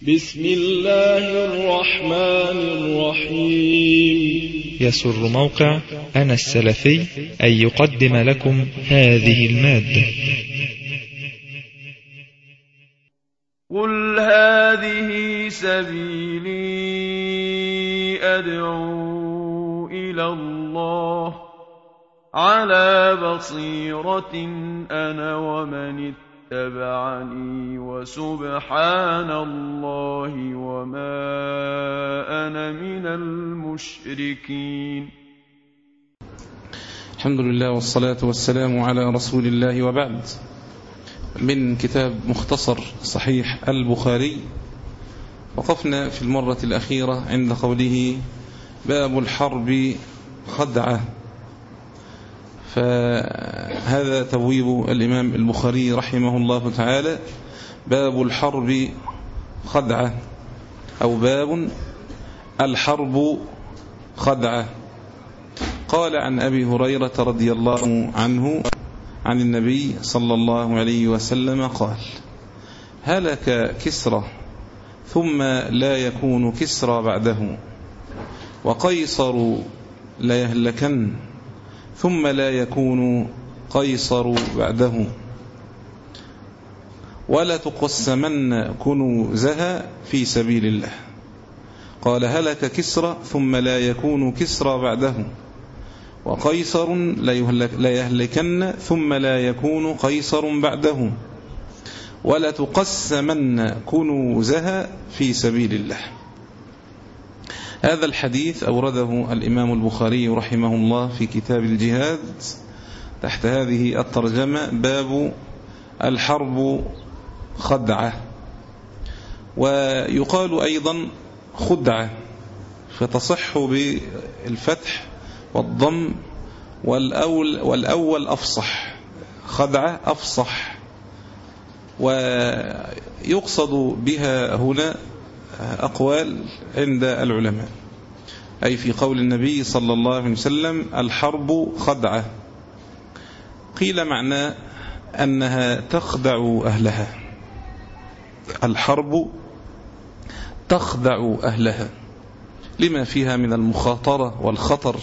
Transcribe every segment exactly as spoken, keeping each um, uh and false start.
بسم الله الرحمن الرحيم. يسر موقع أنا السلفي أن يقدم لكم هذه المادة. قل هذه سبيلي أدعو إلى الله على بصيرة أنا ومن اتبعني وسبحان الله وما أنا من المشركين. الحمد لله والصلاة والسلام على رسول الله، وبعد. من كتاب مختصر صحيح البخاري، وقفنا في المرة الأخيرة عند قوله باب الحرب خدعة. فهذا تبويب الإمام البخاري رحمه الله تعالى، باب الحرب خدعة، أو باب الحرب خدعة. قال عن أبي هريرة رضي الله عنه عن النبي صلى الله عليه وسلم قال: هلك كسرى ثم لا يكون كسرى بعده، وقيصر لا يهلكن ثم لا يكون قيصر بعده، ولا تقسمن كنوزها في سبيل الله. قال: هلك كسرى ثم لا يكون كسرى بعده، وقيصر لا يهلكن ثم لا يكون قيصر بعده، ولا تقسمن كنوزها في سبيل الله. هذا الحديث أورده الإمام البخاري رحمه الله في كتاب الجهاد تحت هذه الترجمة: باب الحرب خدعة. ويقال أيضا خدعة، فتصح بالفتح والضم، والأول, والأول أفصح، خدعة أفصح. ويقصد بها هنا أقوال عند العلماء، أي في قول النبي صلى الله عليه وسلم الحرب خدعة. قيل معناه أنها تخدع أهلها، الحرب تخدع أهلها لما فيها من المخاطرة والخطر.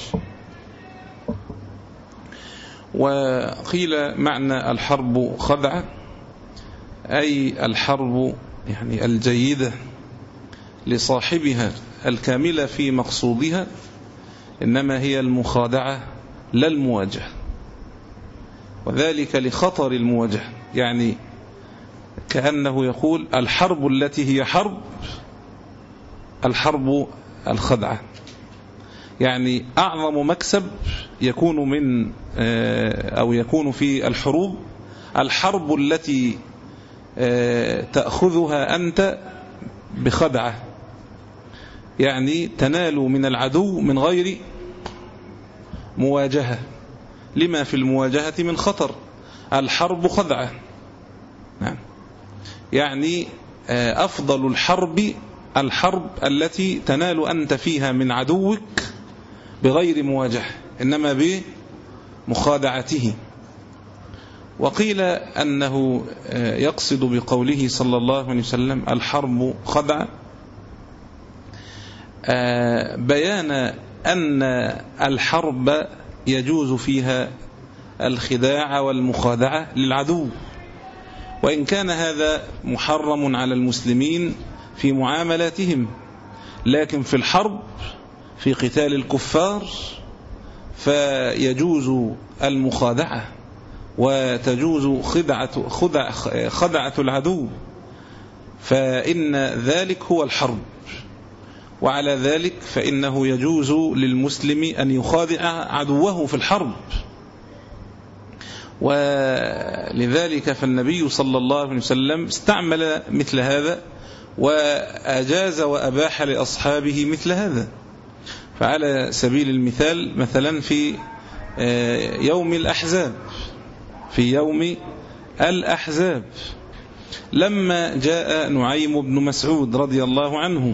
وقيل معنى الحرب خدعة أي الحرب يعني الجيدة لصاحبها الكاملة في مقصودها، إنما هي المخادعة لا المواجهة، وذلك لخطر المواجهة. يعني كأنه يقول الحرب التي هي حرب الحرب الخدعة، يعني أعظم مكسب يكون من أو يكون في الحروب الحرب التي تأخذها أنت بخدعة، يعني تنال من العدو من غير مواجهة لما في المواجهة من خطر. الحرب خدعة، نعم. يعني أفضل الحرب الحرب التي تنال أنت فيها من عدوك بغير مواجهة، إنما بمخادعته. وقيل أنه يقصد بقوله صلى الله عليه وسلم الحرب خدعة بيان أن الحرب يجوز فيها الخداع والمخادعة للعدو، وإن كان هذا محرم على المسلمين في معاملاتهم، لكن في الحرب في قتال الكفار فيجوز المخادعة وتجوز خدعة, خدع خدعة العدو، فإن ذلك هو الحرب. وعلى ذلك فإنه يجوز للمسلم أن يخادع عدوه في الحرب. ولذلك فالنبي صلى الله عليه وسلم استعمل مثل هذا، وأجاز وأباح لأصحابه مثل هذا. فعلى سبيل المثال مثلا في يوم الأحزاب في يوم الأحزاب لما جاء نعيم بن مسعود رضي الله عنه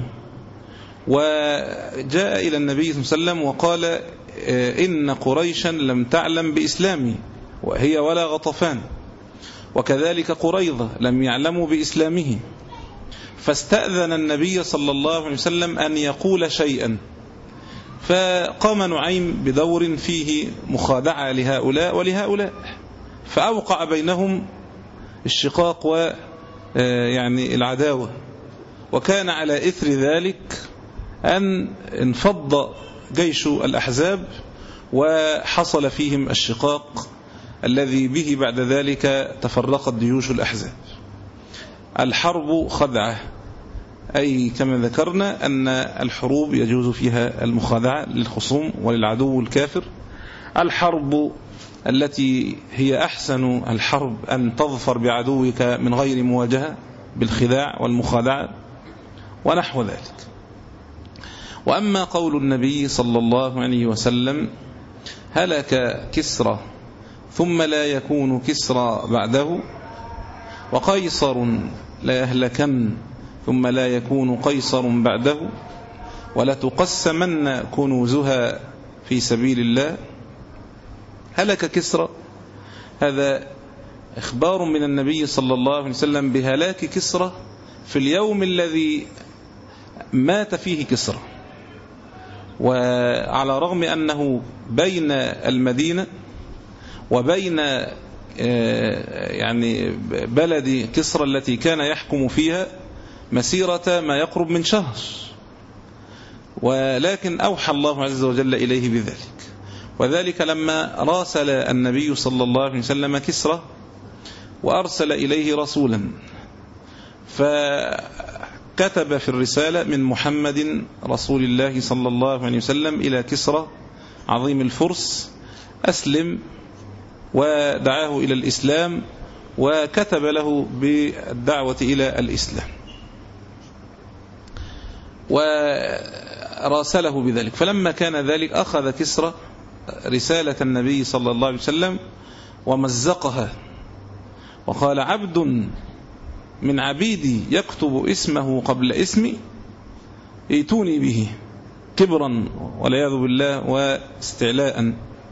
وجاء إلى النبي صلى الله عليه وسلم وقال: إن قريشا لم تعلم بإسلامي، وهي ولا غطفان، وكذلك قريظة لم يعلموا بإسلامه، فاستأذن النبي صلى الله عليه وسلم أن يقول شيئا، فقام نعيم بدور فيه مخادعة لهؤلاء ولهؤلاء، فأوقع بينهم الشقاق و يعني العداوة. وكان على إثر ذلك أن انفض جيش الأحزاب وحصل فيهم الشقاق الذي به بعد ذلك تفرقت جيوش الأحزاب. الحرب خدعة، أي كما ذكرنا أن الحروب يجوز فيها المخادعة للخصوم وللعدو الكافر. الحرب التي هي أحسن الحرب أن تظفر بعدوك من غير مواجهة بالخداع والمخادعة ونحو ذلك. وأما قول النبي صلى الله عليه وسلم هلك كسرى ثم لا يكون كسرى بعده، وقيصر لا يهلكن ثم لا يكون قيصر بعده، ولتقسمن كنوزها في سبيل الله. هلك كسرى، هذا إخبار من النبي صلى الله عليه وسلم بهلاك كسرى في اليوم الذي مات فيه كسرى، وعلى رغم أنه بين المدينة وبين يعني بلد كسرى التي كان يحكم فيها مسيرة ما يقرب من شهر، ولكن أوحى الله عز وجل إليه بذلك. وذلك لما راسل النبي صلى الله عليه وسلم كسرى وأرسل إليه رسولا، فكتب في الرسالة من محمد رسول الله صلى الله عليه وسلم إلى كسرى عظيم الفرس أسلم، ودعاه إلى الإسلام وكتب له بالدعوة إلى الإسلام وراسله بذلك. فلما كان ذلك أخذ كسرى رسالة النبي صلى الله عليه وسلم ومزقها وقال: عبد من عبيدي يكتب اسمه قبل اسمي ائتوني به، كبرا والعياذ بالله واستعلاء.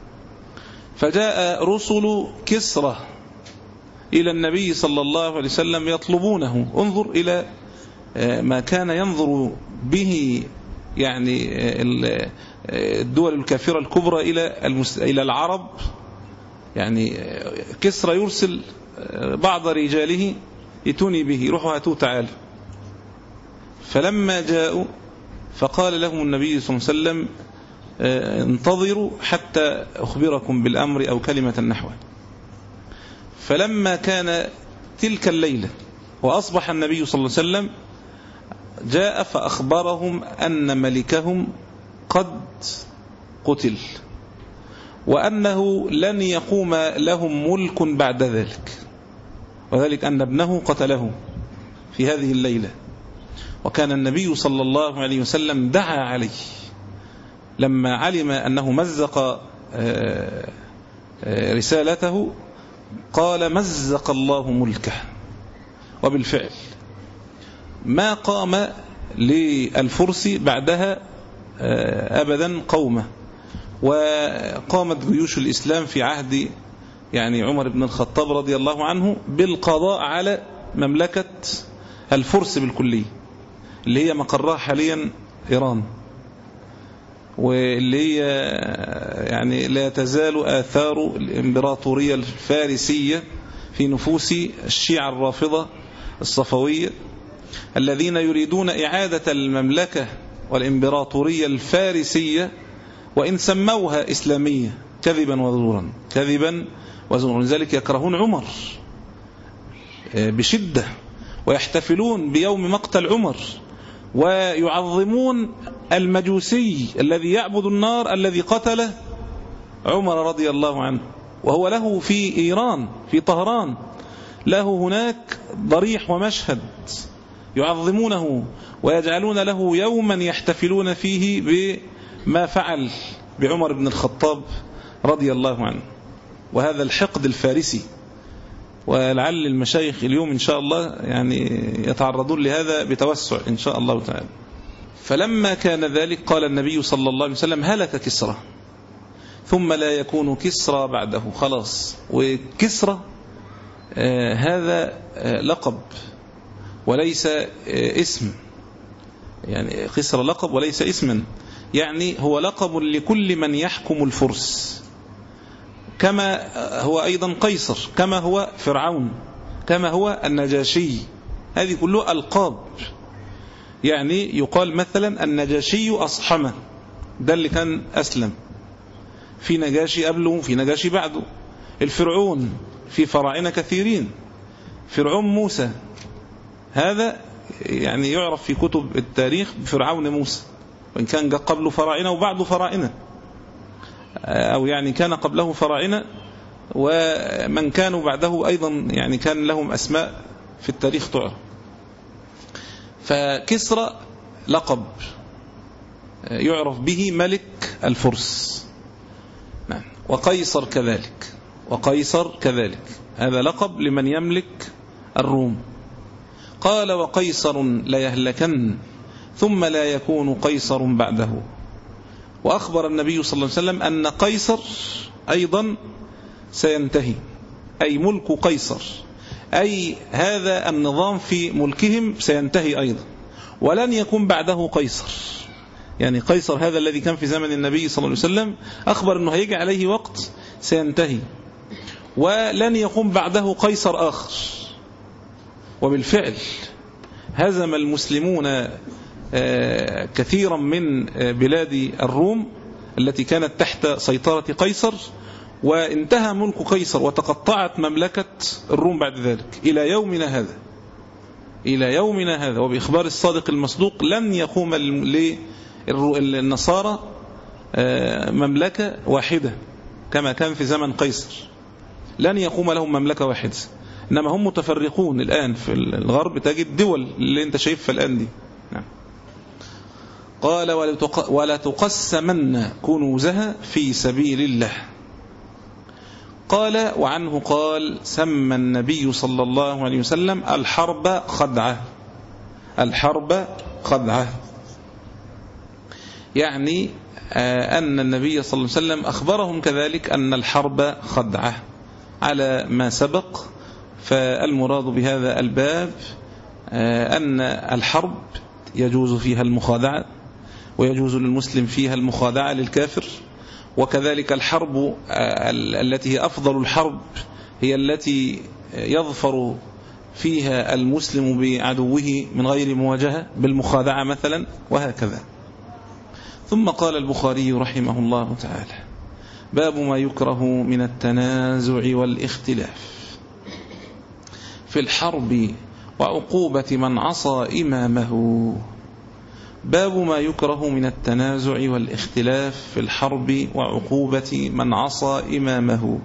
فجاء رسل كسرى إلى النبي صلى الله عليه وسلم يطلبونه. انظر إلى ما كان ينظر به يعني الدول الكافرة الكبرى إلى إلى العرب. يعني كسرى يرسل بعض رجاله ائتوني به، روحوا هاتوه تعالوا. فلما جاءوا فقال لهم النبي صلى الله عليه وسلم: انتظروا حتى أخبركم بالأمر أو كلمة نحوه. فلما كان تلك الليلة وأصبح النبي صلى الله عليه وسلم جاء فأخبرهم أن ملكهم قد قتل، وأنه لن يقوم لهم ملك بعد ذلك، وذلك أن ابنه قتله في هذه الليلة. وكان النبي صلى الله عليه وسلم دعا عليه لما علم أنه مزق رسالته، قال: مزق الله ملكه. وبالفعل ما قام للفرس بعدها أبدا قومه، وقامت جيوش الإسلام في عهد يعني عمر بن الخطاب رضي الله عنه بالقضاء على مملكة الفرس بالكلية، اللي هي مقرها حاليا إيران، واللي هي يعني لا تزال آثار الإمبراطورية الفارسية في نفوس الشيعة الرافضة الصفوية الذين يريدون إعادة المملكة والإمبراطورية الفارسية، وإن سموها إسلامية كذبا وزورا كذبا وزورا. لذلك يكرهون عمر بشدة ويحتفلون بيوم مقتل عمر، ويعظمون المجوسي الذي يعبد النار الذي قتل عمر رضي الله عنه، وهو له في إيران في طهران له هناك ضريح ومشهد يعظمونه ويجعلون له يوما يحتفلون فيه بما فعل بعمر بن الخطاب رضي الله عنه. وهذا الحقد الفارسي، ولعل المشايخ اليوم إن شاء الله يعني يتعرضون لهذا بتوسع إن شاء الله تعالى. فلما كان ذلك قال النبي صلى الله عليه وسلم: هلك كسرى ثم لا يكون كسرى بعده. خلاص. وكسرى آه هذا آه لقب، وليس اسم، يعني قيصر لقب وليس اسما، يعني هو لقب لكل من يحكم الفرس، كما هو أيضا قيصر، كما هو فرعون، كما هو النجاشي. هذه كلها ألقاب. يعني يقال مثلا النجاشي أصحمه، ده اللي كان أسلم، في نجاشي قبله في نجاشي بعده. الفرعون في فراعنة كثيرين، فرعون موسى هذا يعني يعرف في كتب التاريخ بفرعون موسى، وإن كان قبله فراعنة وبعده فراعنة، أو يعني كان قبله فراعنة ومن كانوا بعده أيضا يعني كان لهم أسماء في التاريخ تعرف. فكسرى لقب يعرف به ملك الفرس، وقيصر كذلك، وقيصر كذلك هذا لقب لمن يملك الروم. قال وقيصر ليهلكن ثم لا يكون قيصر بعده. وأخبر النبي صلى الله عليه وسلم أن قيصر أيضا سينتهي، أي ملك قيصر، أي هذا النظام في ملكهم سينتهي أيضا، ولن يكون بعده قيصر. يعني قيصر هذا الذي كان في زمن النبي صلى الله عليه وسلم أخبر أنه هيجي عليه وقت سينتهي، ولن يقوم بعده قيصر آخر. وبالفعل هزم المسلمون كثيرا من بلاد الروم التي كانت تحت سيطرة قيصر، وانتهى ملك قيصر وتقطعت مملكة الروم بعد ذلك إلى يومنا هذا، إلى يومنا هذا. وبإخبار الصادق المصدوق لن يقوم للنصارى مملكة واحدة كما كان في زمن قيصر، لن يقوم لهم مملكة واحدة، إنما هم متفرقون الآن في الغرب، تجد دول اللي انت شايفها الآن دي. نعم. قال ولا تقسمن كنوزها في سبيل الله. قال وعنه قال سمى النبي صلى الله عليه وسلم الحرب خدعة، الحرب خدعة، يعني أن النبي صلى الله عليه وسلم أخبرهم كذلك أن الحرب خدعة على ما سبق. فالمراد بهذا الباب أن الحرب يجوز فيها المخادعة، ويجوز للمسلم فيها المخادعة للكافر، وكذلك الحرب التي هي أفضل الحرب هي التي يظفر فيها المسلم بعدوه من غير مواجهة بالمخادعة مثلا، وهكذا. ثم قال البخاري رحمه الله تعالى باب ما يكره من التنازع والاختلاف في الحرب وعقوبة من عصى إمامه. باب ما يكره من التنازع والاختلاف في الحرب وعقوبة من عصى إمامه.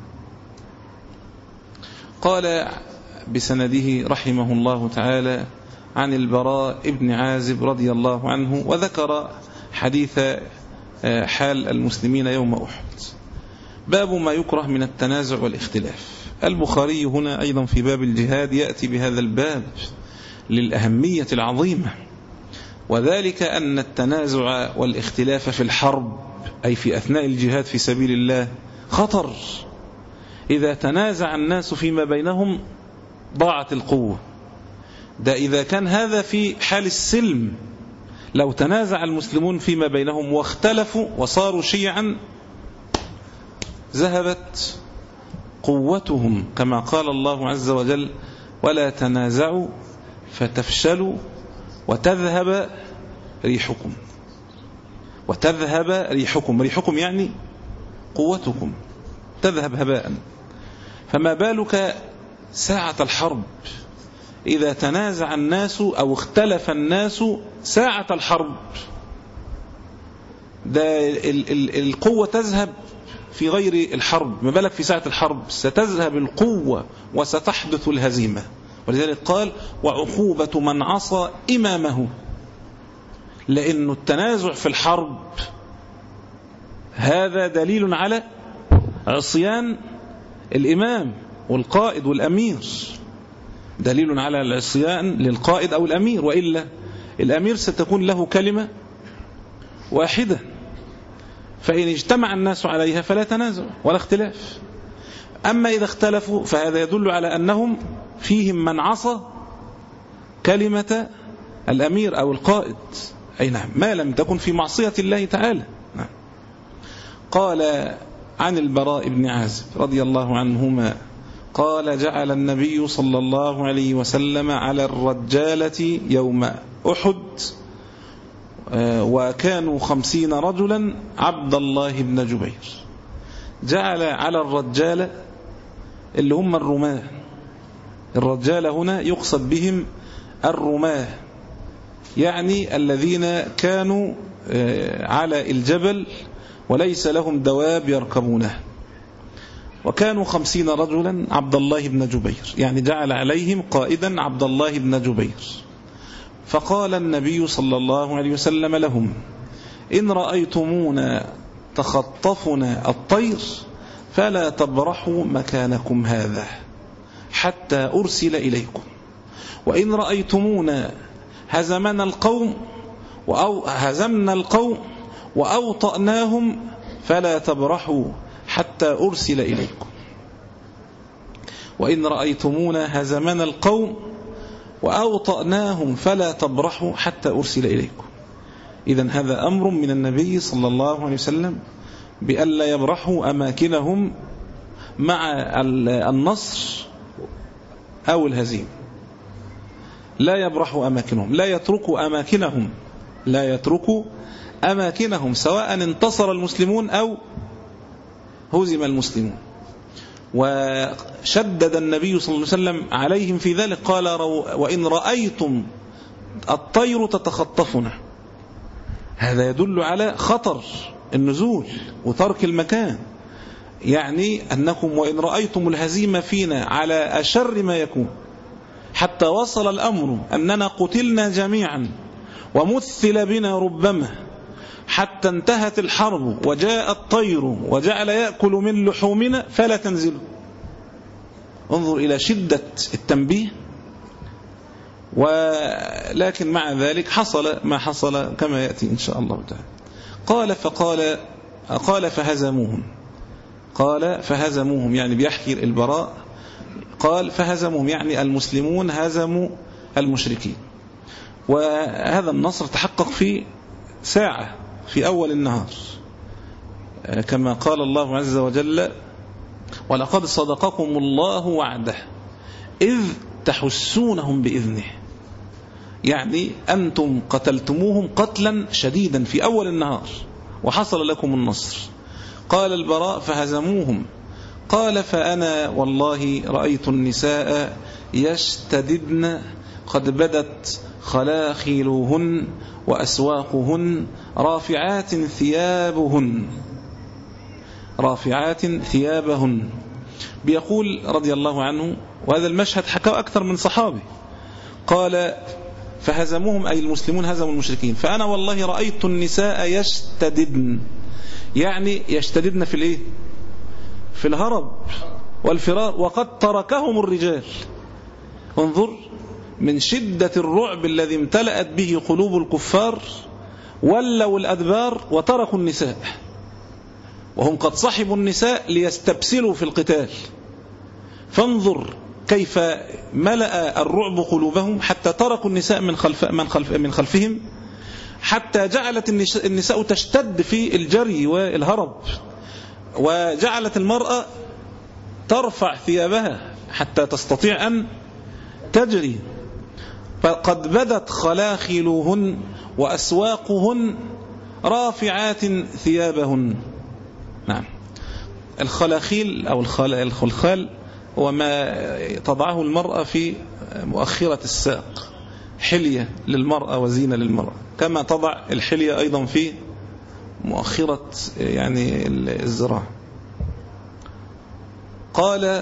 قال بسنده رحمه الله تعالى عن البراء ابن عازب رضي الله عنه، وذكر حديث حال المسلمين يوم أحد. باب ما يكره من التنازع والاختلاف. البخاري هنا أيضا في باب الجهاد يأتي بهذا الباب للأهمية العظيمة، وذلك أن التنازع والاختلاف في الحرب أي في أثناء الجهاد في سبيل الله خطر. إذا تنازع الناس فيما بينهم ضاعت القوة. ده إذا كان هذا في حال السلم، لو تنازع المسلمون فيما بينهم واختلفوا وصاروا شيعا ذهبت قوتهم، كما قال الله عز وجل ولا تنازعوا فتفشلوا وتذهب ريحكم. وتذهب ريحكم، ريحكم يعني قوتكم تذهب هباء. فما بالك ساعة الحرب إذا تنازع الناس أو اختلف الناس ساعة الحرب، ده القوة تذهب في غير الحرب، ما بالك في ساعة الحرب ستذهب القوة وستحدث الهزيمة. ولذلك قال وعقوبة من عصى إمامه، لأن التنازع في الحرب هذا دليل على عصيان الإمام والقائد والأمير، دليل على العصيان للقائد أو الأمير، وإلا الأمير ستكون له كلمة واحدة، فإن اجتمع الناس عليها فلا تنازع ولا اختلاف. أما إذا اختلفوا فهذا يدل على أنهم فيهم من عصى كلمة الأمير أو القائد، أي نعم، ما لم تكن في معصية الله تعالى. نعم. قال عن البراء بن عازب رضي الله عنهما قال جعل النبي صلى الله عليه وسلم على الرجالة يوم أحد وكانوا خمسين رجلا عبد الله بن جبير. جعل على الرجالة اللي هم الرماة، الرجالة هنا يقصد بهم الرماة، يعني الذين كانوا على الجبل وليس لهم دواب يركبونه، وكانوا خمسين رجلا عبد الله بن جبير، يعني جعل عليهم قائدا عبد الله بن جبير. فقال النبي صلى الله عليه وسلم لهم إن رأيتمونا تخطفنا الطير فلا تبرحوا مكانكم هذا حتى أرسل إليكم، وإن رأيتمونا هزمنا القوم أو هزمنا القوم وأوطأناهم فلا تبرحوا حتى أرسل إليكم، وإن رأيتمونا هزمنا القوم وأوطأناهم فلا تبرحوا حتى أرسل إليكم. إذن هذا أمر من النبي صلى الله عليه وسلم بألا يبرحوا أماكنهم مع النصر أو الهزيمة، لا يبرحوا أماكنهم، لا يتركوا أماكنهم، لا يتركوا أماكنهم سواء انتصر المسلمون أو هزم المسلمون. وشدد النبي صلى الله عليه وسلم عليهم في ذلك، قال وإن رأيتم الطير تتخطفنا، هذا يدل على خطر النزول وترك المكان، يعني أنكم وإن رأيتم الهزيمة فينا على أشر ما يكون، حتى وصل الأمر أننا قتلنا جميعا ومثل بنا ربما، حتى انتهت الحرب وجاء الطير وجعل يأكل من لحومنا فلا تنزلوا. انظر إلى شدة التنبيه. ولكن مع ذلك حصل ما حصل كما يأتي إن شاء الله تعالى. قال فقال قال فهزموهم قال فهزموهم يعني بيحكي البراء، قال فهزموهم يعني المسلمون هزموا المشركين. وهذا النصر تحقق في ساعة في أول النهار، كما قال الله عز وجل ولقد صدقكم الله وعده إذ تحسونهم بإذنه، يعني أنتم قتلتموهم قتلا شديدا في أول النهار وحصل لكم النصر. قال البراء فهزموهم، قال فأنا والله رأيت النساء يشتددن قد بدت خلاخيلهن وأسواقهن رافعات ثيابهن رافعات ثيابهن. بيقول رضي الله عنه، وهذا المشهد حكاه أكثر من صحابي، قال فهزموهم أي المسلمون هزموا المشركين، فأنا والله رأيت النساء يشتددن، يعني يشتددن في الإيه؟ في الهرب والفرار، وقد تركهم الرجال. انظر من شدة الرعب الذي امتلأت به قلوب الكفار، ولوا الأدبار وتركوا النساء، وهم قد صحبوا النساء ليستبسلوا في القتال. فانظر كيف ملأ الرعب قلوبهم حتى تركوا النساء من خلف من خلف من خلفهم، حتى جعلت النساء تشتد في الجري والهرب، وجعلت المرأة ترفع ثيابها حتى تستطيع أن تجري. فقد بدت خلاخلهن وأسواقهن رافعات ثيابهن. نعم، الخلاخيل أو الخلخال هو ما تضعه المرأة في مؤخرة الساق، حلية للمرأة وزينة للمرأة، كما تضع الحلية أيضا في مؤخرة يعني الزراعة. قال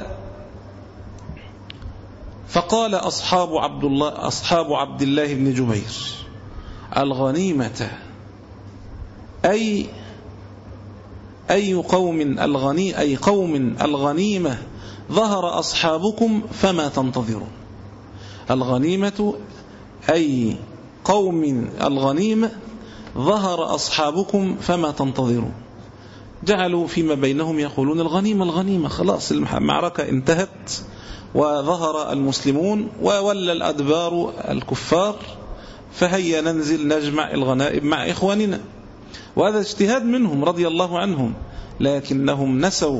فقال أصحاب عبد الله أصحاب عبد الله بن جبير الغنيمة أي أي قوم الغني أي قوم الغنيمة ظهر أصحابكم فما تنتظرون. الغنيمة أي قوم الغنيمة ظهر أصحابكم فما تنتظرون. جعلوا فيما بينهم يقولون الغنيمة الغنيمة، خلاص المعركة انتهت وظهر المسلمون وولى الأدبار الكفار، فهيا ننزل نجمع الغنائم مع إخواننا. وهذا اجتهاد منهم رضي الله عنهم، لكنهم نسوا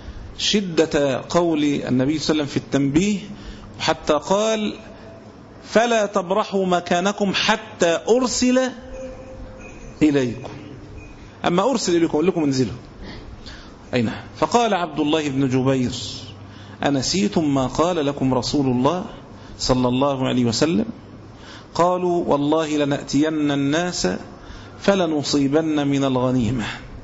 شدة قول النبي صلى الله عليه وسلم في التنبيه، حتى قال فلا تبرحوا مكانكم حتى أرسل إليكم. أما أرسل إليكم أقول لكم انزلوا أين. فقال عبد الله بن جبير أنسيتم ما قال لكم رسول الله صلى الله عليه وسلم؟ قالوا والله لنأتين الناس فلنصيبن من الغنيمة،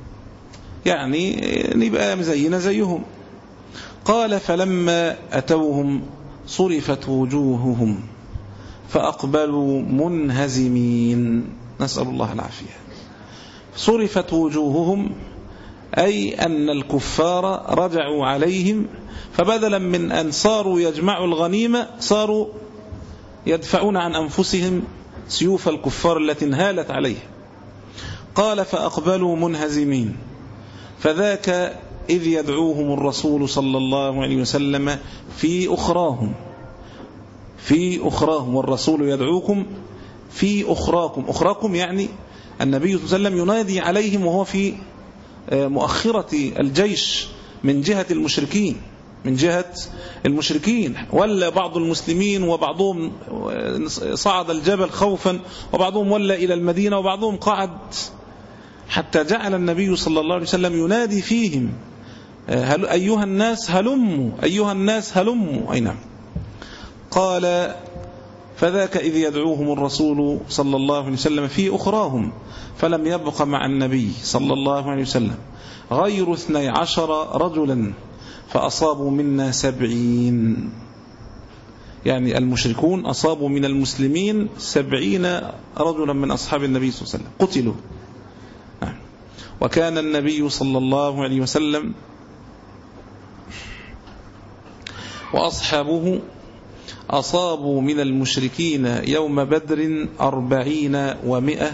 يعني نبقى زينا زيهم. قال فلما أتوهم صرفت وجوههم فأقبلوا منهزمين، نسأل الله العافية. صرفت وجوههم أي أن الكفار رجعوا عليهم، فبدلا من أن صاروا يجمعوا الغنيمة صاروا يدفعون عن أنفسهم سيوف الكفار التي انهالت عليه. قال فأقبلوا منهزمين، فذاك إذ يدعوهم الرسول صلى الله عليه وسلم في أخراهم، في أخراهم، والرسول يدعوكم في أخراكم. أخراكم يعني النبي صلى الله عليه وسلم ينادي عليهم وهو في مؤخرة الجيش من جهة المشركين، من جهة المشركين. ولا بعض المسلمين وبعضهم صعد الجبل خوفا، وبعضهم ولا إلى المدينة، وبعضهم قعد، حتى جعل النبي صلى الله عليه وسلم ينادي فيهم هل أيها الناس هلموا، أيها الناس هلموا. أي نعم. قال فذاك إذ يدعوهم الرسول صلى الله عليه وسلم في أخراهم، فلم يبق مع النبي صلى الله عليه وسلم غير اثني عشر رجلا فأصابوا منا سبعين، يعني المشركون أصابوا من المسلمين سبعين رجلا من أصحاب النبي صلى الله عليه وسلم قتلوا. وكان النبي صلى الله عليه وسلم وأصحابه أصابوا من المشركين يوم بدر أربعين ومئة،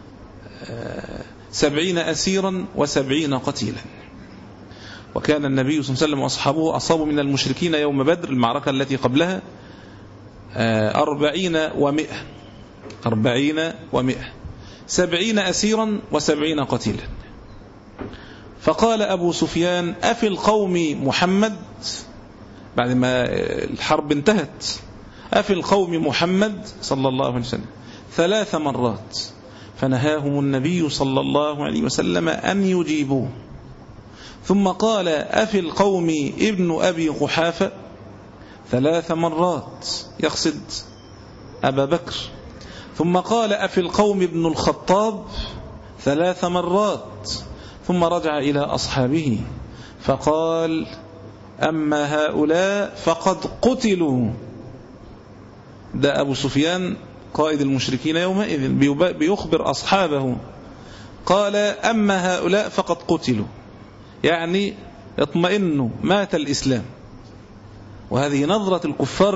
سبعين أسيرا وسبعين قتيلا. وكان النبي صلى الله عليه وسلم وأصحابه أصابوا من المشركين يوم بدر المعركة التي قبلها أربعين ومئة، أربعين ومئة، سبعين أسيرا وسبعين قتيلا. فقال أبو سفيان أفي القوم محمد، بعد ما الحرب انتهت، أفي القوم محمد صلى الله عليه وسلم ثلاث مرات، فنهاهم النبي صلى الله عليه وسلم أن يجيبوه. ثم قال أفي القوم ابن أبي قحافة ثلاث مرات، يقصد أبا بكر. ثم قال أفي القوم ابن الخطاب ثلاث مرات، ثم رجع إلى أصحابه فقال أما هؤلاء فقد قتلوا. ده أبو سفيان قائد المشركين يومئذ بيخبر أصحابه، قال أما هؤلاء فقد قتلوا، يعني اطمئنوا مات الإسلام. وهذه نظرة الكفار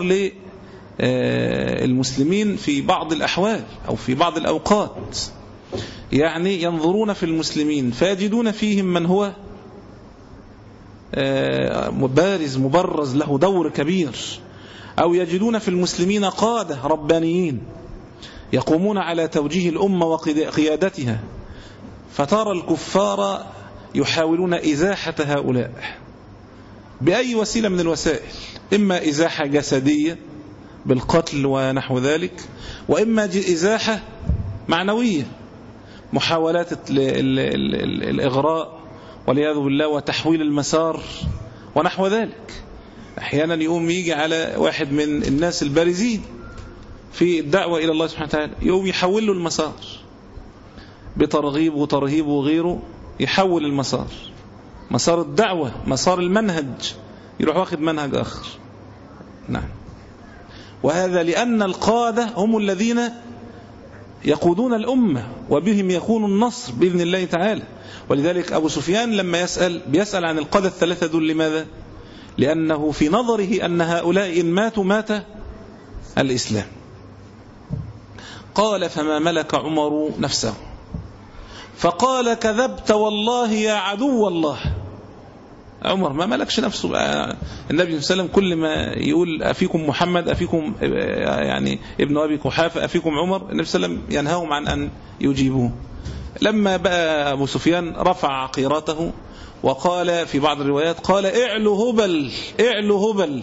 للمسلمين في بعض الأحوال أو في بعض الأوقات، يعني ينظرون في المسلمين فيجدون فيهم من هو مبارز مبرز له دور كبير، أو يجدون في المسلمين قادة ربانيين يقومون على توجيه الأمة وقيادتها، فترى الكفار يحاولون إزاحة هؤلاء بأي وسيلة من الوسائل، إما إزاحة جسدية بالقتل ونحو ذلك، وإما إزاحة معنوية، محاولات الإغراء والعياذ بالله وتحويل المسار ونحو ذلك. أحيانا يقوم يجي على واحد من الناس البارزين في الدعوة إلى الله سبحانه وتعالى، يقوم يحول له المسار بترغيب وترهيب وغيره، يحول المسار، مسار الدعوة، مسار المنهج، يروح واخد منهج آخر. نعم. وهذا لأن القادة هم الذين يقودون الأمة وبهم يكون النصر بإذن الله تعالى. ولذلك أبو سفيان لما يسأل بيسأل عن القادة الثلاثة دول، لماذا؟ لأنه في نظره أن هؤلاء إن ماتوا مات الإسلام. قال فما ملك عمر نفسه، فقال كذبت والله يا عدو الله. عمر ما ملكش نفسه بقى. النبي صلى الله عليه وسلم كل ما يقول أفيكم محمد أفيكم يعني ابن أبي قحافة أفيكم عمر، النبي صلى الله عليه وسلم ينهاهم عن أن يجيبوه. لما بقى أبو سفيان رفع عقيرته وقال في بعض الروايات قال اعلو هبل اعلو هبل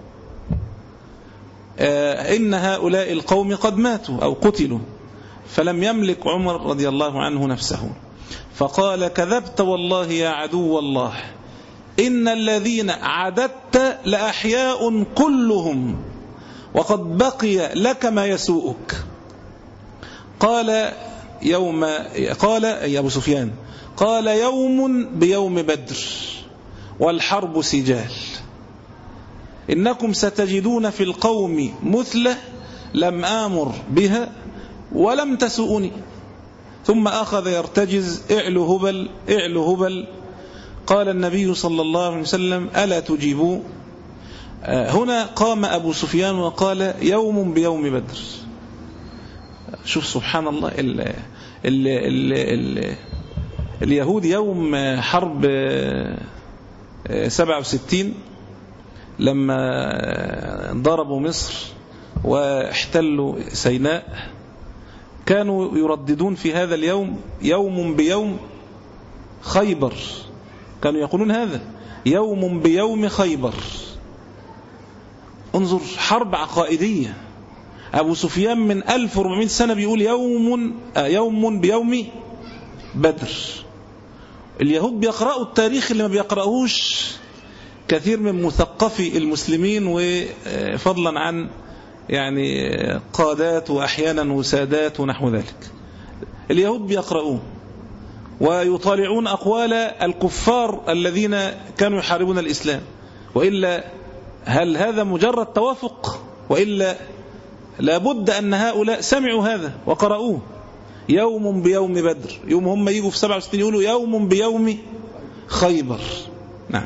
آه إن هؤلاء القوم قد ماتوا أو قتلوا، فلم يملك عمر رضي الله عنه نفسه فقال كذبت والله يا عدو الله إن الذين عددت لأحياء كلهم وقد بقي لك ما يسوءك. قال يوم قال يا أبو سفيان قال يوم بيوم بدر والحرب سجال، إنكم ستجدون في القوم مثلة لم آمر بها ولم تسؤني. ثم أخذ يرتجز اعلو هبل اعلو هبل. قال النبي صلى الله عليه وسلم ألا تجيبوا؟ هنا قام أبو سفيان وقال يوم بيوم بدر. شوف سبحان الله ال ال ال ال اليهود يوم حرب سبعة وستين لما ضربوا مصر واحتلوا سيناء كانوا يرددون في هذا اليوم يوم بيوم خيبر، كانوا يقولون هذا يوم بيوم خيبر. انظر حرب عقائدية. أبو سفيان من ألف وأربعمائة سنة بيقول يوم يوم بيوم بدر. اليهود بيقرأوا التاريخ اللي ما بيقرأوش كثير من مثقفي المسلمين، وفضلا عن يعني قادات وأحيانا وسادات ونحو ذلك. اليهود بيقرؤون ويطالعون أقوال الكفار الذين كانوا يحاربون الإسلام، وإلا هل هذا مجرد توافق؟ وإلا لابد أن هؤلاء سمعوا هذا وقرأوه يوم بيوم بدر. يوم هم يجوا في سبعة وستين يقولوا يوم بيوم خيبر. نعم.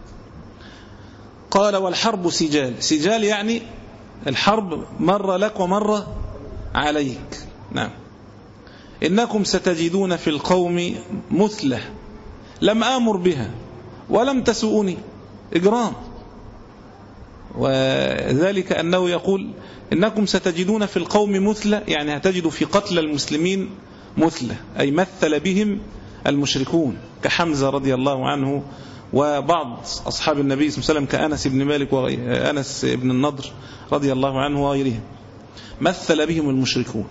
قال والحرب سجال. سجال يعني الحرب مرة لك ومرة عليك. نعم. إنكم ستجدون في القوم مثلة لم آمر بها ولم تسؤوني. إجرام. وذلك أنه يقول إنكم ستجدون في القوم مثلة، يعني هتجدوا في قتل المسلمين مثلة، أي مثل بهم المشركون كحمزة رضي الله عنه وبعض أصحاب النبي صلى الله عليه وسلم كأنس بن مالك وأنس بن النضر رضي الله عنه وغيرهم، مثل بهم المشركون.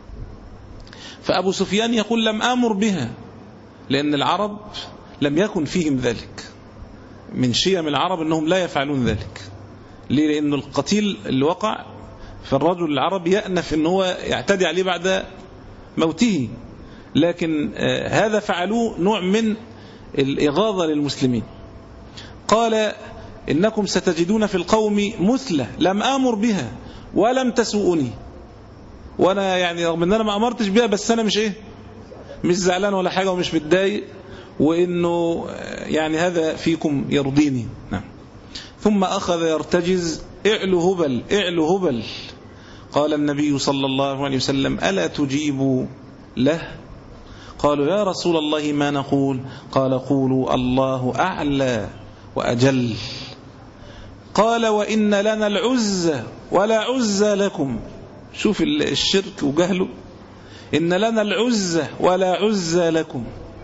فأبو سفيان يقول لم آمر بها، لأن العرب لم يكن فيهم ذلك. من شيم العرب أنهم لا يفعلون ذلك. ليه؟ لأن القتيل اللي وقع فالرجل العربي يأنف أنه يعتدي عليه بعد موته، لكن هذا فعلوه نوع من الإغاظة للمسلمين. قال إنكم ستجدون في القوم مثلة لم آمر بها ولم تسوءني. وأنا يعني رغم أن أنا ما أمرتش بها، بس أنا مش إيه مش زعلان ولا حاجة ومش متضايق، وإنه يعني هذا فيكم يرضيني. نعم. ثم أخذ يرتجز اعلو هبل اعلو هبل. قال النبي صلى الله عليه وسلم ألا تجيبوا له؟ قالوا يا رسول الله ما نقول؟ قال قولوا الله أعلى وأجل. قال وإن لنا العزة ولا عزة لكم. شوف الشرك وجهله. إن لنا العزة ولا عزة لكم.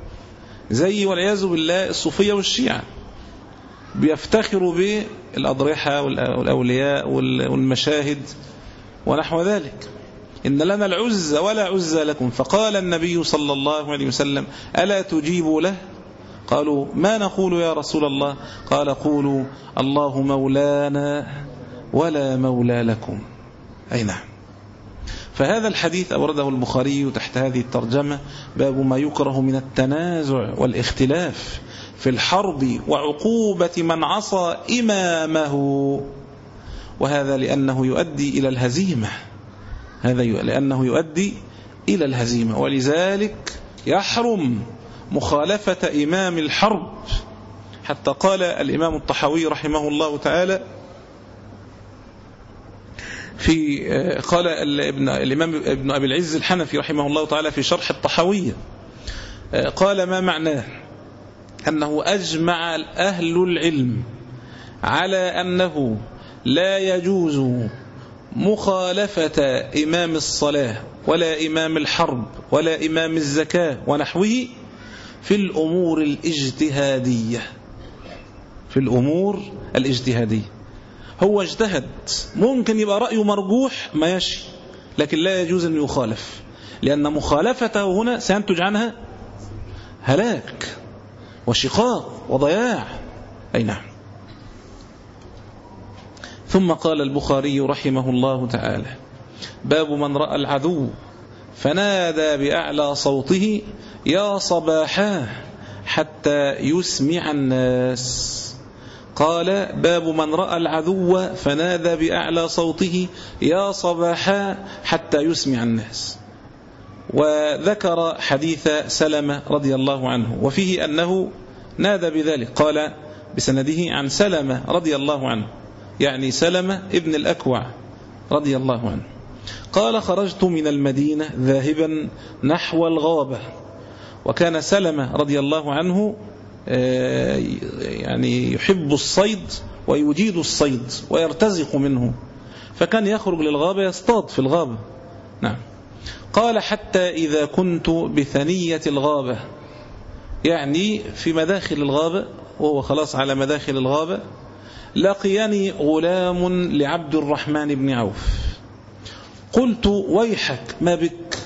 زي والعياذ بالله الصوفية والشيعة بيفتخروا بالأضرحة والأولياء والمشاهد ونحو ذلك. إن لنا العزة ولا عزة لكم. فقال النبي صلى الله عليه وسلم ألا تجيبوا له؟ قالوا ما نقول يا رسول الله؟ قال قولوا الله مولانا ولا مولى لكم. أي نعم. فهذا الحديث أورده البخاري تحت هذه الترجمة باب ما يكره من التنازع والاختلاف في الحرب وعقوبة من عصى إمامه، وهذا لأنه يؤدي إلى الهزيمة. هذا لأنه يؤدي إلى الهزيمة، ولذلك يحرم مخالفة إمام الحرب. حتى قال الإمام الطحاوي رحمه الله تعالى في قال ابن الإمام ابن أبي العز الحنفي رحمه الله تعالى في شرح الطحاوية قال ما معناه؟ أنه أجمع أهل العلم على أنه لا يجوز مخالفة إمام الصلاة ولا إمام الحرب ولا إمام الزكاة ونحوه في الأمور الاجتهادية. في الأمور الاجتهادية هو اجتهد، ممكن يبقى رأيه مرجوح ماشي، لكن لا يجوز أن يخالف، لأن مخالفته هنا سينتج عنها هلاك وشقاق وضياع. أي نعم. ثم قال البخاري رحمه الله تعالى: باب من رأى العدو فنادى بأعلى صوته يا صباحا حتى يسمع الناس. قال: باب من رأى العدو فنادى بأعلى صوته يا صباحا حتى يسمع الناس. وذكر حديث سلمة رضي الله عنه وفيه أنه نادى بذلك، قال بسنده عن سلمة رضي الله عنه، يعني سلمة ابن الأكوع رضي الله عنه، قال: خرجت من المدينة ذاهبا نحو الغابة. وكان سلمة رضي الله عنه يعني يحب الصيد ويجيد الصيد ويرتزق منه، فكان يخرج للغابة يصطاد في الغابة. نعم. قال: حتى إذا كنت بثنية الغابة، يعني في مداخل الغابة، وهو خلاص على مداخل الغابة، لقيني غلام لعبد الرحمن بن عوف. قلت: ويحك ما بك؟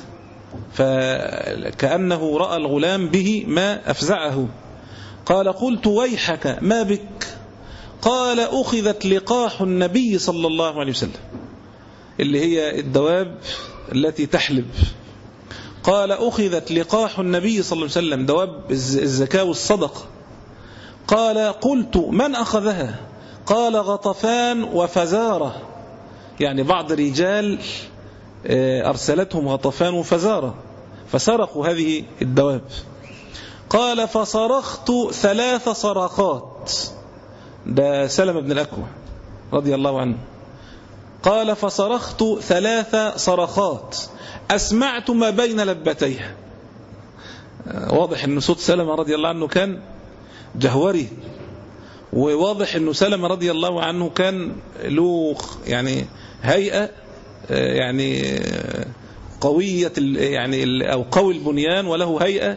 فكأنه رأى الغلام به ما أفزعه. قال: قلت: ويحك ما بك؟ قال: أخذت لقاح النبي صلى الله عليه وسلم، اللي هي الدواب التي تحلب. قال: أخذت لقاح النبي صلى الله عليه وسلم، دواب الزكاة والصدقة. قال: قلت: من أخذها؟ قال: غطفان وفزارة، يعني بعض رجال أرسلتهم غطفان وفزارة فسرقوا هذه الدواب. قال: فصرخت ثلاث صرخات، ده سلمة بن الأكوع رضي الله عنه. قال: فصرخت ثلاث صرخات أسمعت ما بين لبتيها. واضح أن صوت سلمة رضي الله عنه كان جهوري، وواضح أنه سلمة رضي الله عنه كان له يعني هيئة يعني قوية يعني أو قوي البنيان، وله هيئة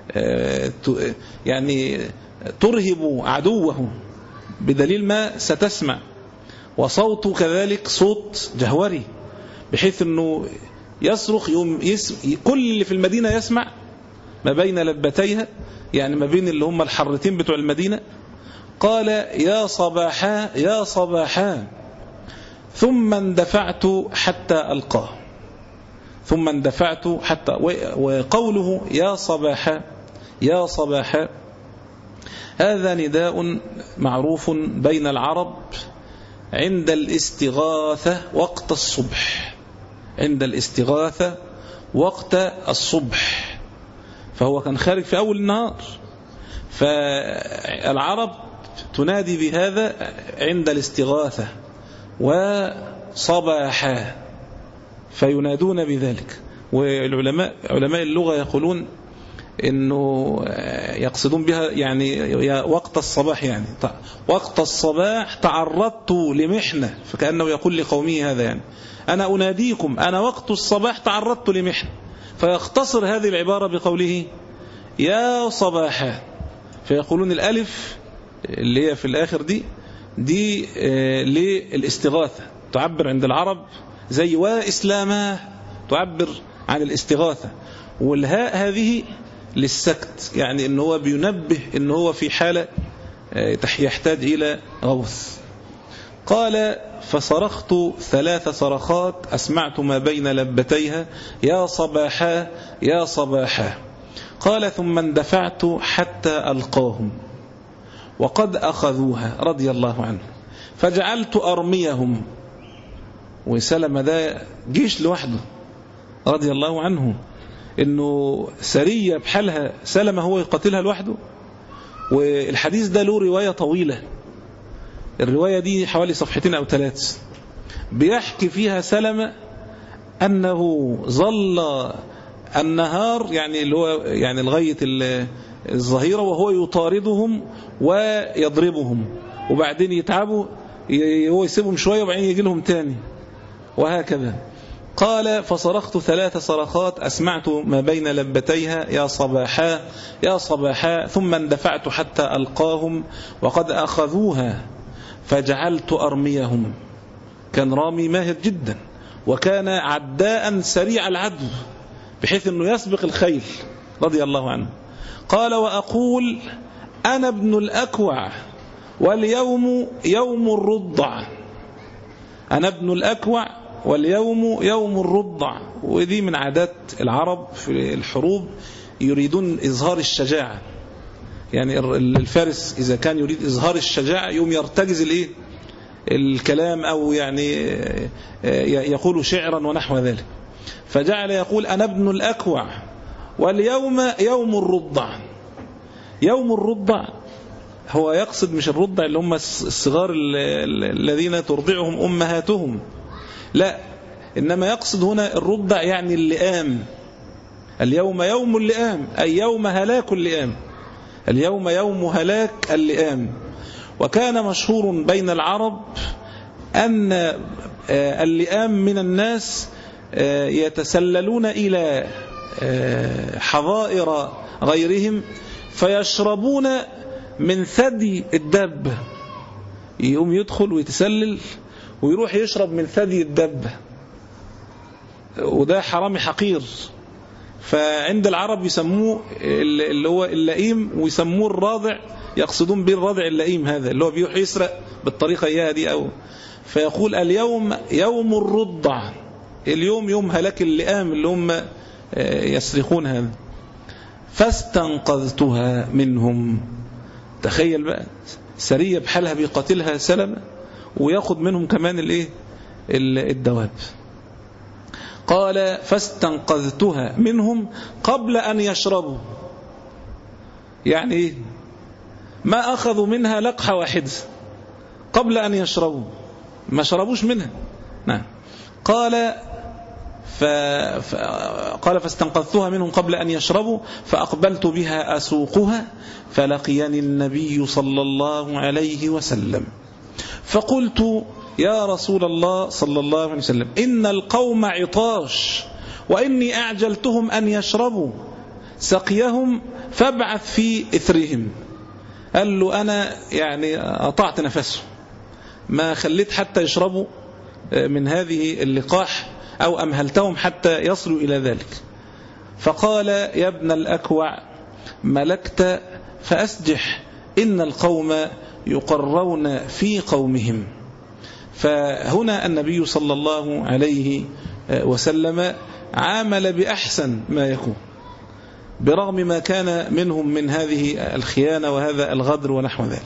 يعني ترهب عدوه بدليل ما ستسمع، وصوته كذلك صوت جهوري بحيث أنه يصرخ يوم يسمع كل اللي في المدينة يسمع ما بين لبتيها، يعني ما بين اللي هم الحرتين بتوع المدينة. قال: يا صباحا يا صباحا، ثم اندفعت حتى ألقاه. ثم اندفعت حتى، وقوله يا صباحا يا صباحا هذا نداء معروف بين العرب عند الاستغاثة وقت الصبح، عند الاستغاثة وقت الصبح، فهو كان خارج في أول النهار، فالعرب تنادي بهذا عند الاستغاثة وصباحا، فينادون بذلك. والعلماء علماء اللغة يقولون إنه يقصدون بها يعني وقت الصباح، يعني وقت الصباح تعرضت لمحنة، فكأنه يقول لقومه هذا، يعني أنا أناديكم أنا وقت الصباح تعرضت لمحنة، فيختصر هذه العبارة بقوله يا صباحا، فيقولون الألف اللي هي في الآخر دي دي آه للاستغاثة، تعبر عند العرب زي وإسلامه تعبر عن الاستغاثة، والهاء هذه للسكت، يعني إن هو بينبه إن هو في حالة آه يحتاج إلى غوث. قال: فصرخت ثلاث صرخات أسمعت ما بين لبتيها يا صباحا يا صباحا. قال: ثم اندفعت حتى ألقاهم وقد أخذوها رضي الله عنه، فجعلت أرميهم. وسلم ده جيش لوحده رضي الله عنه، إنه سرية بحالها سلم هو يقاتلها لوحده. والحديث ده له رواية طويلة، الرواية دي حوالي صفحتين أو ثلاث، بيحكي فيها سلمة أنه ظل النهار يعني اللي هو يعني لغاية الظهيرة، وهو يطاردهم ويضربهم، وبعدين يتعبوا هو يسيبهم شوية وبعدين يجي لهم تاني، وهكذا. قال فصرخت ثلاث صرخات أسمعت ما بين لبتيها يا صباحا يا صباحا، ثم اندفعت حتى ألقاهم وقد أخذوها فجعلت أرميهم. كان رامي ماهر جدا، وكان عداء سريع العدو بحيث أنه يسبق الخيل رضي الله عنه. قال وأقول أنا ابن الأكوع واليوم يوم الرضع، أنا ابن الأكوع واليوم يوم الرضع. ودي من عادات العرب في الحروب، يريدون إظهار الشجاعة. يعني الفارس إذا كان يريد إظهار الشجاعة يوم يرتجز الإيه الكلام، أو يعني يقول شعرا ونحو ذلك. فجعل يقول أنا ابن الأكوع واليوم يوم الرضع. يوم الرضع هو يقصد مش الرضع اللي هم الصغار الذين ترضعهم أمهاتهم، لا، إنما يقصد هنا الرضع يعني اللئام. اليوم يوم اللئام أي يوم هلاك اللئام، اليوم يوم هلاك اللئام. وكان مشهور بين العرب أن اللئام من الناس يتسللون إلى حظائر غيرهم فيشربون من ثدي الدب. يقوم يدخل ويتسلل ويروح يشرب من ثدي الدب، وده حرامي حقير. فعند العرب يسموه اللي هو اللئيم، ويسموه الراضع، يقصدون به الراضع اللئيم هذا اللي هو بيروح يسرق بالطريقة إياها دي. أو فيقول اليوم يوم الرضع، اليوم يوم هلاك اللئام اللي هم يسرقون هذا. فاستنقذتها منهم. تخيل بقى سرية بحالها بيقاتلها سلمة وياخد منهم كمان الايه الدواب. قال فاستنقذتها منهم قبل أن يشربوا، يعني ما أخذوا منها لقحة واحدة قبل أن يشربوا، ما شربوش منها. نعم. قال ف... ف... قال فاستنقذتها منهم قبل أن يشربوا فأقبلت بها أسوقها فلقيني النبي صلى الله عليه وسلم فقلت يا رسول الله صلى الله عليه وسلم إن القوم عطاش وإني أعجلتهم أن يشربوا سقيهم فابعث في إثرهم. قال له أنا يعني قطعت نفسه، ما خليت حتى يشربوا من هذه اللقاح أو أمهلتهم حتى يصلوا إلى ذلك. فقال يا ابن الأكوع ملكت فأسجح إن القوم يقرون في قومهم. فهنا النبي صلى الله عليه وسلم عامل بأحسن ما يكون برغم ما كان منهم من هذه الخيانة وهذا الغدر ونحو ذلك.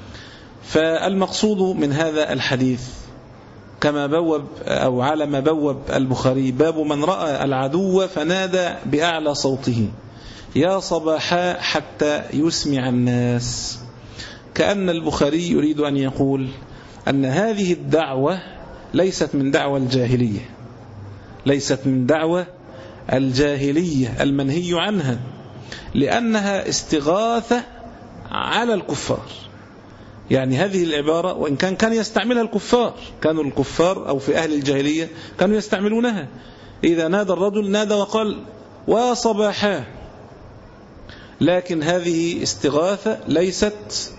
فالمقصود من هذا الحديث كما بوب أو على ما بوب البخاري باب من رأى العدو فنادى بأعلى صوته يا صباحا حتى يسمع الناس. كأن البخاري يريد أن يقول أن هذه الدعوة ليست من دعوة الجاهلية، ليست من دعوة الجاهلية المنهي عنها، لأنها استغاثة على الكفار. يعني هذه العبارة وإن كان كان يستعملها الكفار، كانوا الكفار أو في أهل الجاهلية كانوا يستعملونها. إذا نادى الرجل نادى وقال وصباحا، لكن هذه استغاثة ليست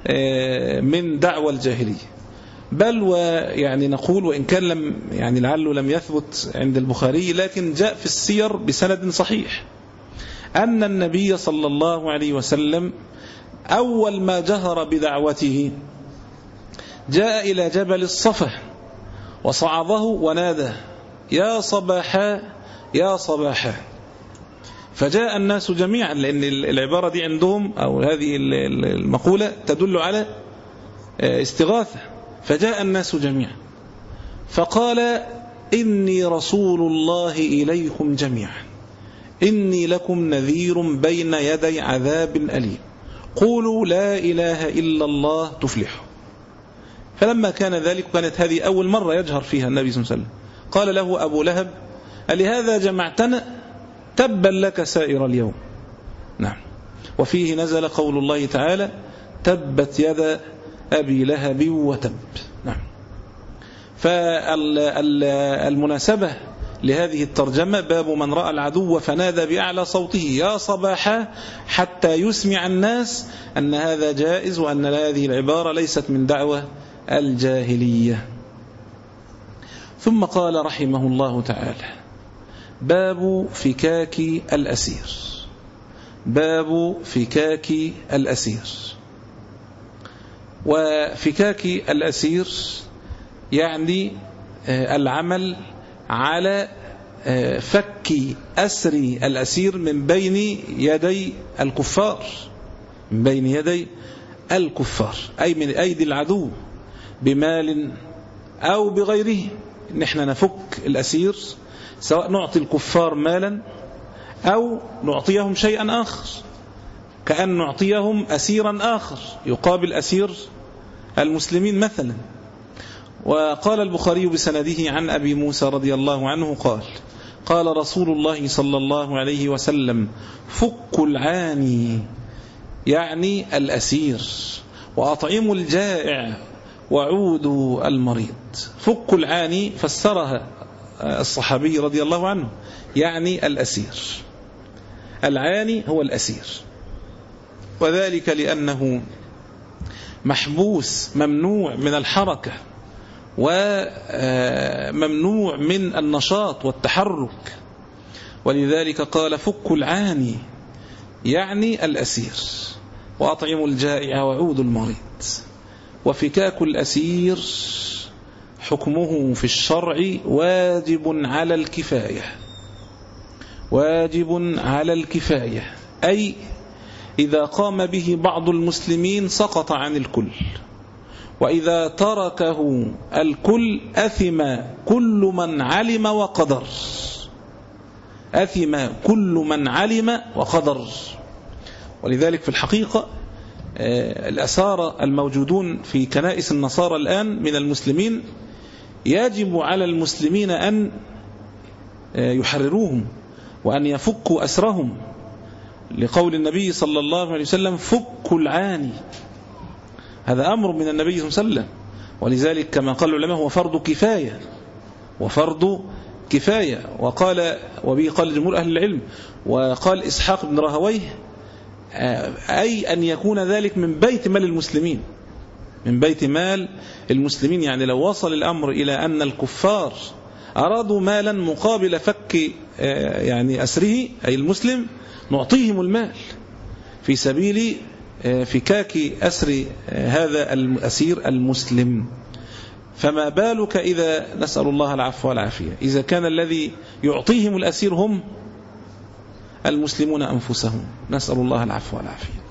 من دعوة الجاهلية. بل ويعني نقول وإن كان لم يعني لعله لم يثبت عند البخاري، لكن جاء في السير بسند صحيح أن النبي صلى الله عليه وسلم أول ما جهر بدعوته جاء إلى جبل الصفا وصعده ونادى يا صباحا يا صباحا، فجاء الناس جميعا، لأن العبارة دي عندهم أو هذه المقولة تدل على استغاثة. فجاء الناس جميعا فقال إني رسول الله إليكم جميعا إني لكم نذير بين يدي عذاب أليم قولوا لا إله إلا الله تفلحوا. فلما كان ذلك كانت هذه أول مرة يجهر فيها النبي صلى الله عليه وسلم. قال له أبو لهب ألهذا جمعتنا؟ تبا لك سائر اليوم. نعم. وفيه نزل قول الله تعالى تبت يد أبي لهب وتب. نعم. فالمناسبة لهذه الترجمة باب من رأى العدو فنادى بأعلى صوته يا صباحا حتى يسمع الناس أن هذا جائز، وأن هذه العبارة ليست من دعوة الجاهلية. ثم قال رحمه الله تعالى باب فكاك الأسير. باب فكاك الأسير. وفكاك الأسير يعني العمل على فك أسر الأسير من بين يدي الكفار، من بين يدي الكفار أي من أيدي العدو بمال أو بغيره. نحن نفك الأسير، سواء نعطي الكفار مالا أو نعطيهم شيئا آخر، كأن نعطيهم أسيرا آخر يقابل أسير المسلمين مثلا. وقال البخاري بسنده عن أبي موسى رضي الله عنه قال قال رسول الله صلى الله عليه وسلم فك العاني يعني الأسير، وأطعموا الجائع وعودوا المريض. فك العاني فسرها الصحابي رضي الله عنه يعني الأسير. العاني هو الأسير، وذلك لأنه محبوس ممنوع من الحركة وممنوع من النشاط والتحرك، ولذلك قال فك العاني يعني الأسير وأطعموا الجائع وعودوا المريض. وفكاك الأسير حكمه في الشرع واجب على الكفاية، واجب على الكفاية أي إذا قام به بعض المسلمين سقط عن الكل، وإذا تركه الكل أثم كل من علم وقدر. أثم كل من علم وقدر. ولذلك في الحقيقة الأسارى الموجودون في كنائس النصارى الآن من المسلمين يجب على المسلمين أن يحرروهم وأن يفكوا أسرهم، لقول النبي صلى الله عليه وسلم فك العاني. هذا أمر من النبي صلى الله عليه وسلم، ولذلك كما قال العلماء هو فرض كفاية، وفرض كفاية. وقال وبه قال جمهور أهل العلم، وقال إسحاق بن راهويه أي أن يكون ذلك من بيت مال المسلمين، من بيت مال المسلمين. يعني لو وصل الأمر إلى أن الكفار أرادوا مالا مقابل فك يعني أسره أي المسلم، نعطيهم المال في سبيل فكاك أسر هذا الأسير المسلم. فما بالك إذا نسأل الله العفو والعافية إذا كان الذي يعطيهم الأسير هم المسلمون أنفسهم، نسأل الله العفو والعافية.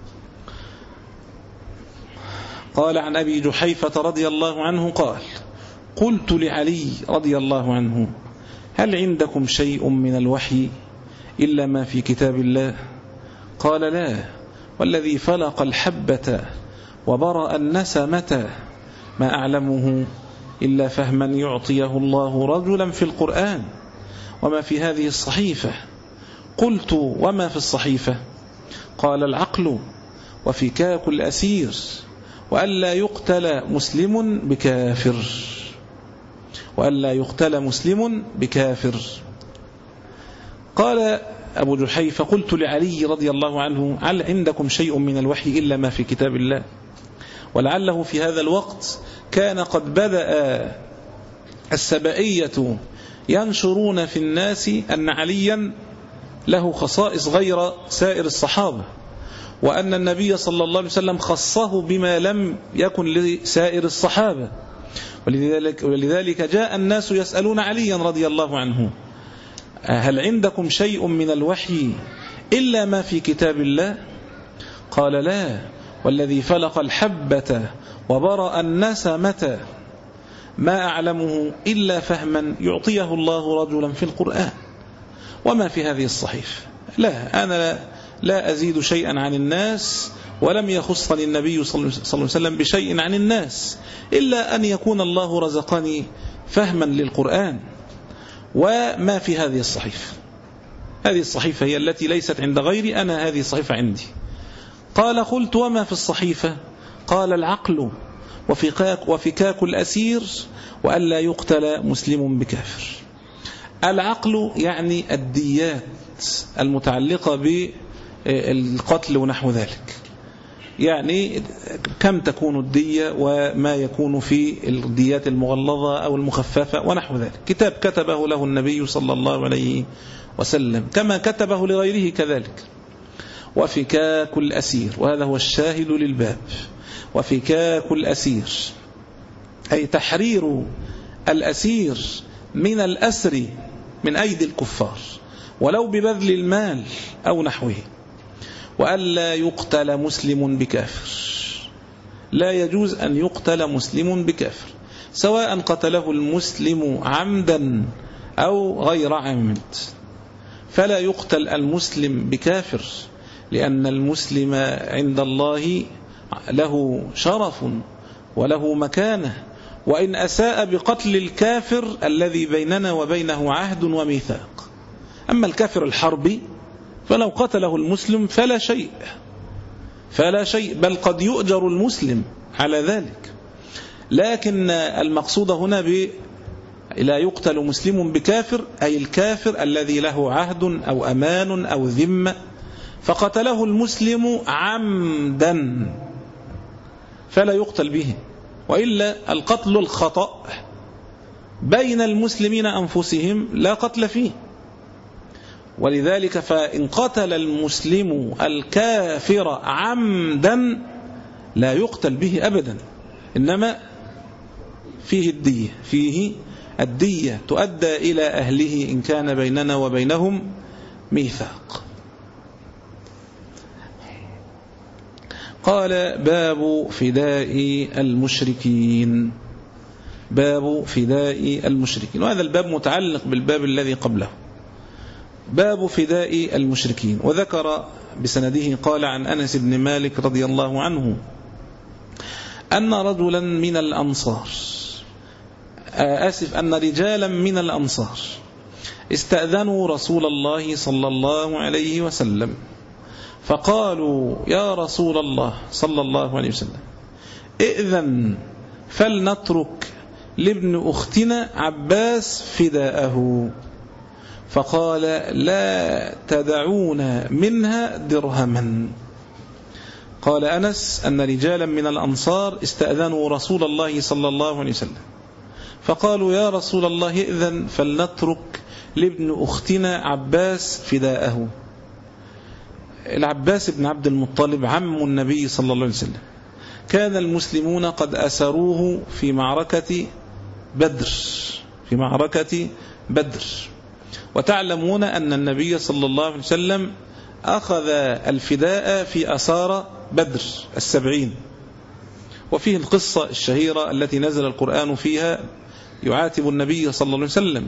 قال عن أبي جحيفة رضي الله عنه قال قلت لعلي رضي الله عنه هل عندكم شيء من الوحي إلا ما في كتاب الله؟ قال لا، والذي فلق الحبة وبرأ النسمة ما أعلمه إلا فهما يعطيه الله رجلا في القرآن وما في هذه الصحيفة. قلت وما في الصحيفة؟ قال العقل وفكاك الأسير وألا يقتل مسلم بكافر، وألا يقتل مسلم بكافر. قال أبو جحيفة قلت لعلي رضي الله عنه هل عندكم شيء من الوحي إلا ما في كتاب الله؟ ولعله في هذا الوقت كان قد بدأ السبائية ينشرون في الناس أن عليا له خصائص غير سائر الصحابة، وأن النبي صلى الله عليه وسلم خصه بما لم يكن لسائر الصحابة. ولذلك, ولذلك جاء الناس يسألون عليا رضي الله عنه هل عندكم شيء من الوحي إلا ما في كتاب الله؟ قال لا، والذي فلق الحبة وبرأ النسمة ما أعلمه إلا فهما يعطيه الله رجلا في القرآن وما في هذه الصحيفة. لا، أنا لا أزيد شيئا عن الناس، ولم يخصني النبي صلى الله عليه وسلم بشيء عن الناس إلا أن يكون الله رزقني فهما للقرآن وما في هذه الصحيفة. هذه الصحيفة هي التي ليست عند غيري، أنا هذه الصحيفة عندي. قال قلت وما في الصحيفة؟ قال العقل وفكاك, وفكاك الأسير وألا يقتل مسلم بكافر. العقل يعني الديات المتعلقة بالقتل ونحو ذلك، يعني كم تكون الدية وما يكون في الديات المغلظة أو المخففة ونحو ذلك. كتاب كتبه له النبي صلى الله عليه وسلم كما كتبه لغيره كذلك. وفكاك الأسير، وهذا هو الشاهد للباب، وفكاك الأسير أي تحرير الأسير من الأسر من أيدي الكفار ولو ببذل المال أو نحوه. وألا يقتل مسلم بكافر، لا يجوز أن يقتل مسلم بكافر سواء قتله المسلم عمدا أو غير عمد، فلا يقتل المسلم بكافر، لأن المسلم عند الله له شرف وله مكانة، وإن أساء بقتل الكافر الذي بيننا وبينه عهد وميثاق. أما الكافر الحربي فلو قتله المسلم فلا شيء فلا شيء بل قد يؤجر المسلم على ذلك. لكن المقصود هنا ب لا يقتل مسلم بكافر أي الكافر الذي له عهد أو أمان أو ذمة فقتله المسلم عمدا فلا يقتل به، وإلا القتل الخطأ بين المسلمين أنفسهم لا قتل فيه. ولذلك فإن قتل المسلم الكافر عمدا لا يقتل به أبدا، إنما فيه الدية فيه الدية تؤدى إلى أهله إن كان بيننا وبينهم ميثاق. قال باب فداء المشركين، باب فداء المشركين، وهذا الباب متعلق بالباب الذي قبله، باب فداء المشركين. وذكر بسنده قال عن أنس بن مالك رضي الله عنه أن رجلا من الأنصار آسف أن رجالا من الأنصار استأذنوا رسول الله صلى الله عليه وسلم فقالوا يا رسول الله صلى الله عليه وسلم ائذن فلنترك لابن أختنا عباس فداءه، فقال لا تدعون منها درهما. قال أنس أن رجالا من الأنصار استأذنوا رسول الله صلى الله عليه وسلم فقالوا يا رسول الله ائذن فلنترك لابن أختنا عباس فداءه. العباس بن عبد المطلب عم النبي صلى الله عليه وسلم، كان المسلمون قد أسروه في معركة بدر في معركة بدر وتعلمون أن النبي صلى الله عليه وسلم أخذ الفداء في أسارى بدر السبعين، وفيه القصة الشهيرة التي نزل القرآن فيها يعاتب النبي صلى الله عليه وسلم.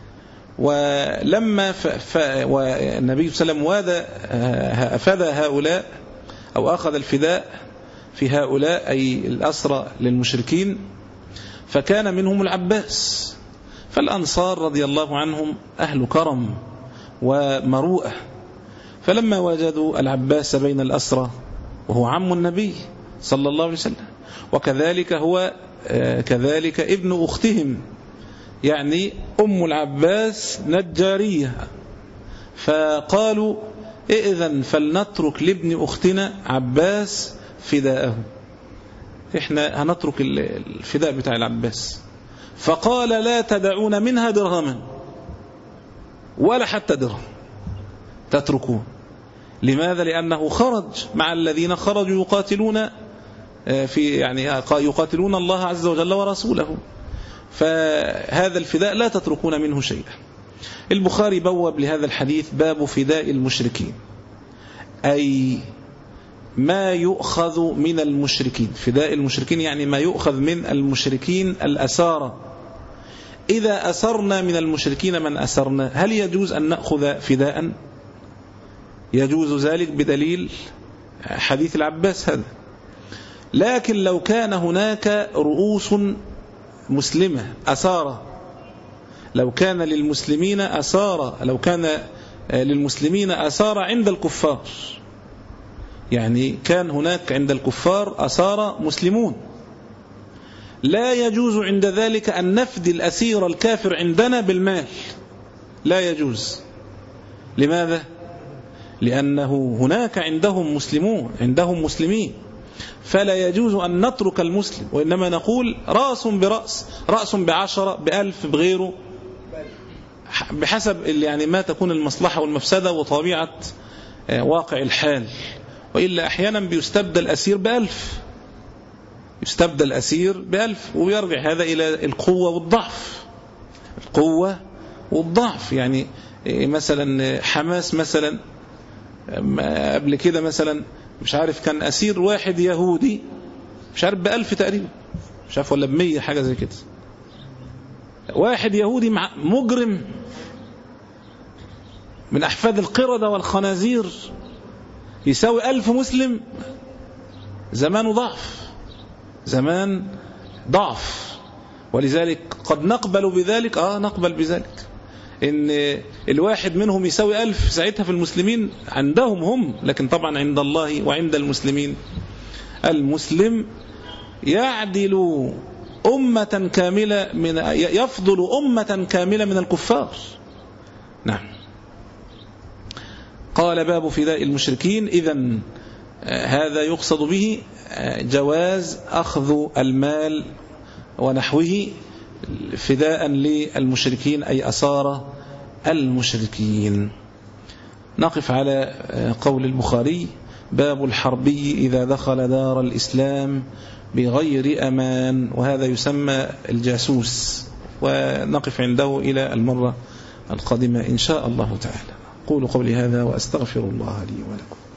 ولما ف... ف... والنبي صلى الله عليه وسلم فدى هؤلاء أو أخذ الفداء في هؤلاء أي الأسرى للمشركين، فكان منهم العباس. فالأنصار رضي الله عنهم أهل كرم ومروءة، فلما وجدوا العباس بين الأسرى وهو عم النبي صلى الله عليه وسلم وكذلك هو كذلك ابن أختهم يعني أم العباس نجارية، فقالوا ائذن فلنترك لابن أختنا عباس فداءه، إحنا هنترك الفداء بتاع العباس. فقال لا تدعون منها درهما ولا حتى درهم تتركون. لماذا؟ لأنه خرج مع الذين خرجوا يقاتلون في يعني يقاتلون الله عز وجل ورسوله، فهذا الفداء لا تتركون منه شيئا. البخاري بوب لهذا الحديث باب فداء المشركين، أي ما يؤخذ من المشركين. فداء المشركين يعني ما يؤخذ من المشركين الأسارى. إذا أسرنا من المشركين من أسرنا هل يجوز أن نأخذ فداء؟ يجوز ذلك بدليل حديث العباس هذا. لكن لو كان هناك رؤوس مسلمة أسارى، لو كان للمسلمين أسارى، لو كان للمسلمين أسارى عند الكفار، يعني كان هناك عند الكفار أسارى مسلمون، لا يجوز عند ذلك أن نفدي الأسير الكافر عندنا بالمال، لا يجوز. لماذا؟ لأنه هناك عندهم مسلمون، عندهم مسلمين، فلا يجوز أن نترك المسلم، وإنما نقول رأس برأس، رأس بعشرة بألف بغيره، بحسب يعني ما تكون المصلحة والمفسدة وطبيعة واقع الحال. وإلا أحيانا بيستبدل أسير بألف، يستبدل أسير بألف، ويرجع هذا إلى القوة والضعف، القوة والضعف. يعني مثلا حماس مثلا قبل كده مثلا مش عارف كان أسير واحد يهودي مش عارف بألف تقريبا، مش عارف ولا بمية حاجة زي كده، واحد يهودي مجرم من أحفاد القردة والخنازير يساوي ألف مسلم. زمان ضعف، زمان ضعف، ولذلك قد نقبل بذلك، آه نقبل بذلك إن الواحد منهم يساوي ألف ساعتها في المسلمين عندهم هم، لكن طبعا عند الله وعند المسلمين المسلم يعدل أمة كاملة من يفضل أمة كاملة من الكفار. نعم. قال باب فداء المشركين. إذن هذا يقصد به جواز أخذ المال ونحوه فداء للمشركين، أي أسارى المشركين. نقف على قول البخاري: باب الحربي إذا دخل دار الإسلام بغير أمان، وهذا يسمى الجاسوس. ونقف عنده إلى المرة القادمة إن شاء الله تعالى. قولوا قولي هذا وأستغفر الله لي ولكم.